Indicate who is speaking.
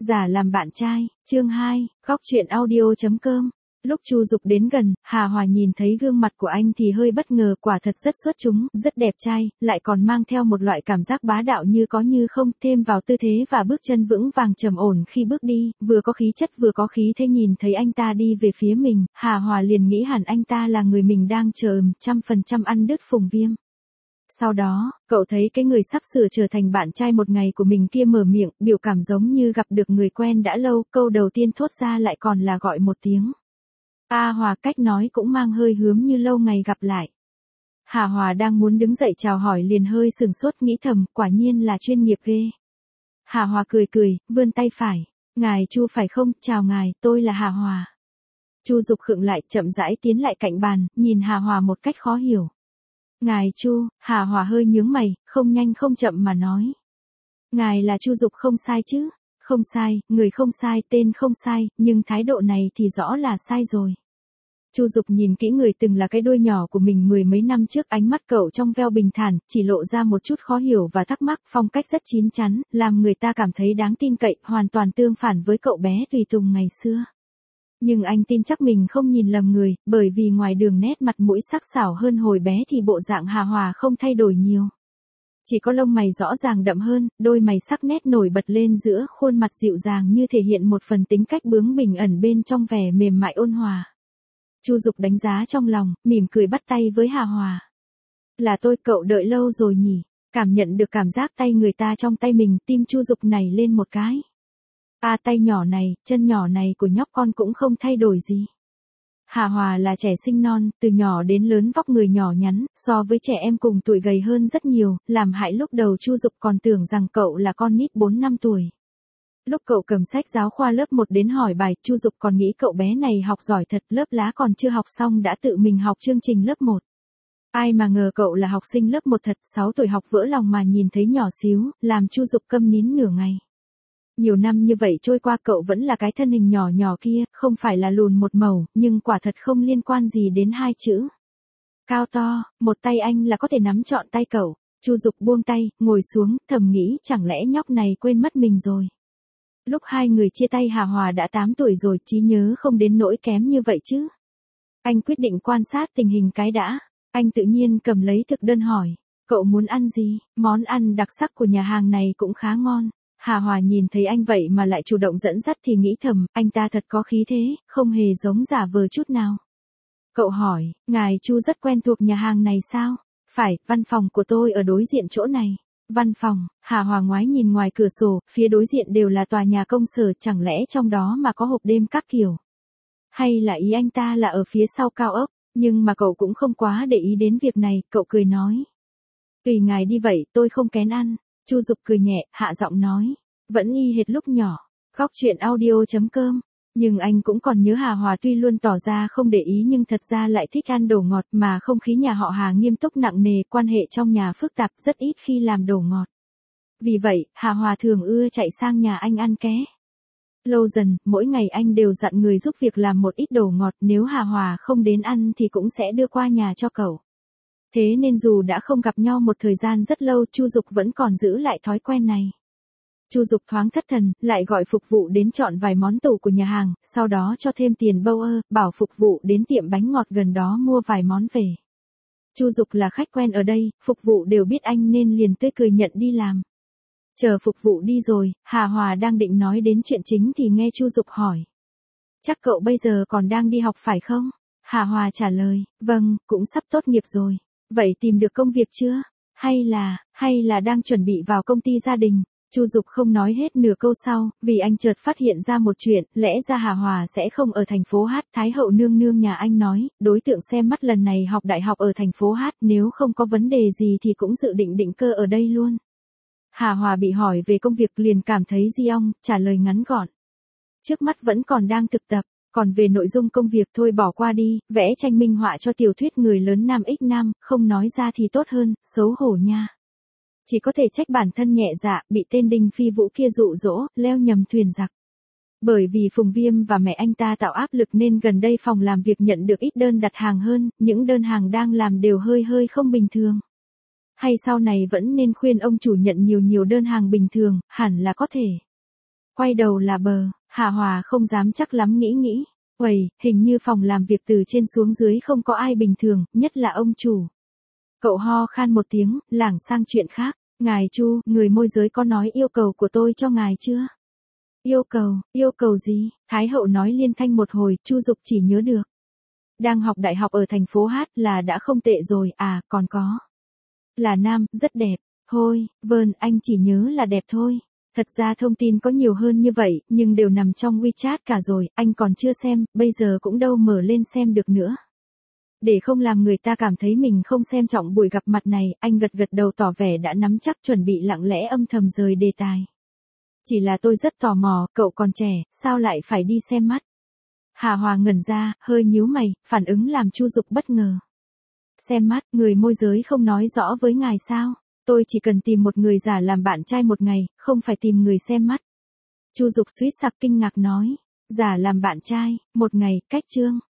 Speaker 1: Giả làm bạn trai, chương 2, góc chuyện audio.com. Lúc Chu Dục đến gần, Hà Hòa nhìn thấy gương mặt của anh thì hơi bất ngờ, quả thật rất xuất chúng, rất đẹp trai, lại còn mang theo một loại cảm giác bá đạo như có như không, thêm vào tư thế và bước chân vững vàng trầm ổn khi bước đi, vừa có khí chất vừa có khí thế. Nhìn thấy anh ta đi về phía mình, Hà Hòa liền nghĩ hẳn anh ta là người mình đang chờ, 100% ăn đứt Phùng Viêm. Sau đó, cậu thấy cái người sắp sửa trở thành bạn trai một ngày của mình kia mở miệng, biểu cảm giống như gặp được người quen đã lâu, câu đầu tiên thốt ra lại còn là gọi một tiếng. A Hòa, cách nói cũng mang hơi hướm như lâu ngày gặp lại. Hà Hòa đang muốn đứng dậy chào hỏi liền hơi sừng sốt, nghĩ thầm, quả nhiên là chuyên nghiệp ghê. Hà Hòa cười cười, vươn tay phải. Ngài Chu phải không? Chào ngài, tôi là Hà Hòa. Chu Dục khựng lại, chậm rãi tiến lại cạnh bàn, nhìn Hà Hòa một cách khó hiểu. Ngài Chu, Hà Hòa hơi nhướng mày, không nhanh không chậm mà nói. Ngài là Chu Dục không sai chứ? Không sai, người không sai, tên không sai, nhưng thái độ này thì rõ là sai rồi. Chu Dục nhìn kỹ người từng là cái đuôi nhỏ của mình mười mấy năm trước, ánh mắt cậu trong veo bình thản, chỉ lộ ra một chút khó hiểu và thắc mắc, phong cách rất chín chắn, làm người ta cảm thấy đáng tin cậy, hoàn toàn tương phản với cậu bé tùy tùng ngày xưa. Nhưng anh tin chắc mình không nhìn lầm người, bởi vì ngoài đường nét mặt mũi sắc sảo hơn hồi bé thì bộ dạng Hà Hòa không thay đổi nhiều. Chỉ có lông mày rõ ràng đậm hơn, đôi mày sắc nét nổi bật lên giữa khuôn mặt dịu dàng như thể hiện một phần tính cách bướng bỉnh ẩn bên trong vẻ mềm mại ôn hòa. Chu Dục đánh giá trong lòng, mỉm cười bắt tay với Hà Hòa. Là tôi, cậu đợi lâu rồi nhỉ? Cảm nhận được cảm giác tay người ta trong tay mình, tim Chu Dục nảy lên một cái. Tay nhỏ này, chân nhỏ này của nhóc con cũng không thay đổi gì. Hà Hòa là trẻ sinh non, từ nhỏ đến lớn vóc người nhỏ nhắn, so với trẻ em cùng tuổi gầy hơn rất nhiều, làm hại lúc đầu Chu Dục còn tưởng rằng cậu là con nít 4 năm tuổi. Lúc cậu cầm sách giáo khoa lớp 1 đến hỏi bài, Chu Dục còn nghĩ cậu bé này học giỏi thật, lớp lá còn chưa học xong đã tự mình học chương trình lớp 1. Ai mà ngờ cậu là học sinh lớp 1 thật, 6 tuổi học vỡ lòng mà nhìn thấy nhỏ xíu, làm Chu Dục câm nín nửa ngày. Nhiều năm như vậy trôi qua cậu vẫn là cái thân hình nhỏ nhỏ kia, không phải là lùn một màu, nhưng quả thật không liên quan gì đến hai chữ. Cao to, một tay anh là có thể nắm trọn tay cậu. Chu Dục buông tay, ngồi xuống, thầm nghĩ chẳng lẽ nhóc này quên mất mình rồi. Lúc hai người chia tay Hà Hòa đã 8 tuổi rồi, trí nhớ không đến nỗi kém như vậy chứ. Anh quyết định quan sát tình hình cái đã. Anh tự nhiên cầm lấy thực đơn hỏi, cậu muốn ăn gì? Món ăn đặc sắc của nhà hàng này cũng khá ngon. Hà Hòa nhìn thấy anh vậy mà lại chủ động dẫn dắt thì nghĩ thầm, anh ta thật có khí thế, không hề giống giả vờ chút nào. Cậu hỏi, ngài Chu rất quen thuộc nhà hàng này sao? Phải, văn phòng của tôi ở đối diện chỗ này. Văn phòng, Hà Hòa ngoái nhìn ngoài cửa sổ, phía đối diện đều là tòa nhà công sở, chẳng lẽ trong đó mà có hộp đêm các kiểu? Hay là ý anh ta là ở phía sau cao ốc? Nhưng mà cậu cũng không quá để ý đến việc này, cậu cười nói. Tùy ngài đi vậy, tôi không kén ăn. Chu Dục cười nhẹ, hạ giọng nói. Vẫn y hệt lúc nhỏ. Góc chuyện audio.com. Nhưng anh cũng còn nhớ Hà Hòa tuy luôn tỏ ra không để ý nhưng thật ra lại thích ăn đồ ngọt, mà không khí nhà họ Hà nghiêm túc nặng nề, quan hệ trong nhà phức tạp, rất ít khi làm đồ ngọt. Vì vậy, Hà Hòa thường ưa chạy sang nhà anh ăn ké. Lâu dần, mỗi ngày anh đều dặn người giúp việc làm một ít đồ ngọt, nếu Hà Hòa không đến ăn thì cũng sẽ đưa qua nhà cho cậu. Thế nên dù đã không gặp nhau một thời gian rất lâu, Chu Dục vẫn còn giữ lại thói quen này. Chu Dục thoáng thất thần, lại gọi phục vụ đến chọn vài món tủ của nhà hàng, sau đó cho thêm tiền bâu bảo phục vụ đến tiệm bánh ngọt gần đó mua vài món về. Chu Dục là khách quen ở đây, phục vụ đều biết anh nên liền tươi cười nhận đi làm. Chờ phục vụ đi rồi, Hà Hòa đang định nói đến chuyện chính thì nghe Chu Dục hỏi. Chắc cậu bây giờ còn đang đi học phải không? Hà Hòa trả lời, vâng, cũng sắp tốt nghiệp rồi. Vậy tìm được công việc chưa? Hay là đang chuẩn bị vào công ty gia đình? Chu Dục không nói hết nửa câu sau, vì anh chợt phát hiện ra một chuyện, lẽ ra Hà Hòa sẽ không ở thành phố Hát, Thái hậu nương nương nhà anh nói, đối tượng xem mắt lần này học đại học ở thành phố Hát, nếu không có vấn đề gì thì cũng dự định định cư ở đây luôn. Hà Hòa bị hỏi về công việc liền cảm thấy di ong, trả lời ngắn gọn. Trước mắt vẫn còn đang thực tập. Còn về nội dung công việc thôi bỏ qua đi, vẽ tranh minh họa cho tiểu thuyết người lớn Nam X Nam, không nói ra thì tốt hơn, xấu hổ nha. Chỉ có thể trách bản thân nhẹ dạ, bị tên Đinh Phi Vũ kia dụ dỗ, leo nhầm thuyền giặc. Bởi vì Phùng Viêm và mẹ anh ta tạo áp lực nên gần đây phòng làm việc nhận được ít đơn đặt hàng hơn, những đơn hàng đang làm đều hơi không bình thường. Hay sau này vẫn nên khuyên ông chủ nhận nhiều đơn hàng bình thường, hẳn là có thể. Quay đầu là bờ, Hà Hòa không dám chắc lắm nghĩ. Uầy, hình như phòng làm việc từ trên xuống dưới không có ai bình thường, nhất là ông chủ. Cậu ho khan một tiếng, lảng sang chuyện khác. Ngài Chu, người môi giới có nói yêu cầu của tôi cho ngài chưa? Yêu cầu gì? Thái hậu nói liên thanh một hồi, Chu Dục chỉ nhớ được. Đang học đại học ở thành phố Hát là đã không tệ rồi, à, còn có. Là nam, rất đẹp. Thôi, vâng, anh chỉ nhớ là đẹp thôi. Thật ra thông tin có nhiều hơn như vậy, nhưng đều nằm trong WeChat cả rồi, anh còn chưa xem, bây giờ cũng đâu mở lên xem được nữa. Để không làm người ta cảm thấy mình không xem trọng buổi gặp mặt này, anh gật gật đầu tỏ vẻ đã nắm chắc, chuẩn bị lặng lẽ âm thầm rời đề tài. Chỉ là tôi rất tò mò, cậu còn trẻ, sao lại phải đi xem mắt? Hà Hòa ngẩn ra, hơi nhíu mày, phản ứng làm Chu Dục bất ngờ. Xem mắt, người môi giới không nói rõ với ngài sao? Tôi chỉ cần tìm một người giả làm bạn trai một ngày, không phải tìm người xem mắt. Chu Dục suýt sặc kinh ngạc nói. Giả làm bạn trai, một ngày, cách chương.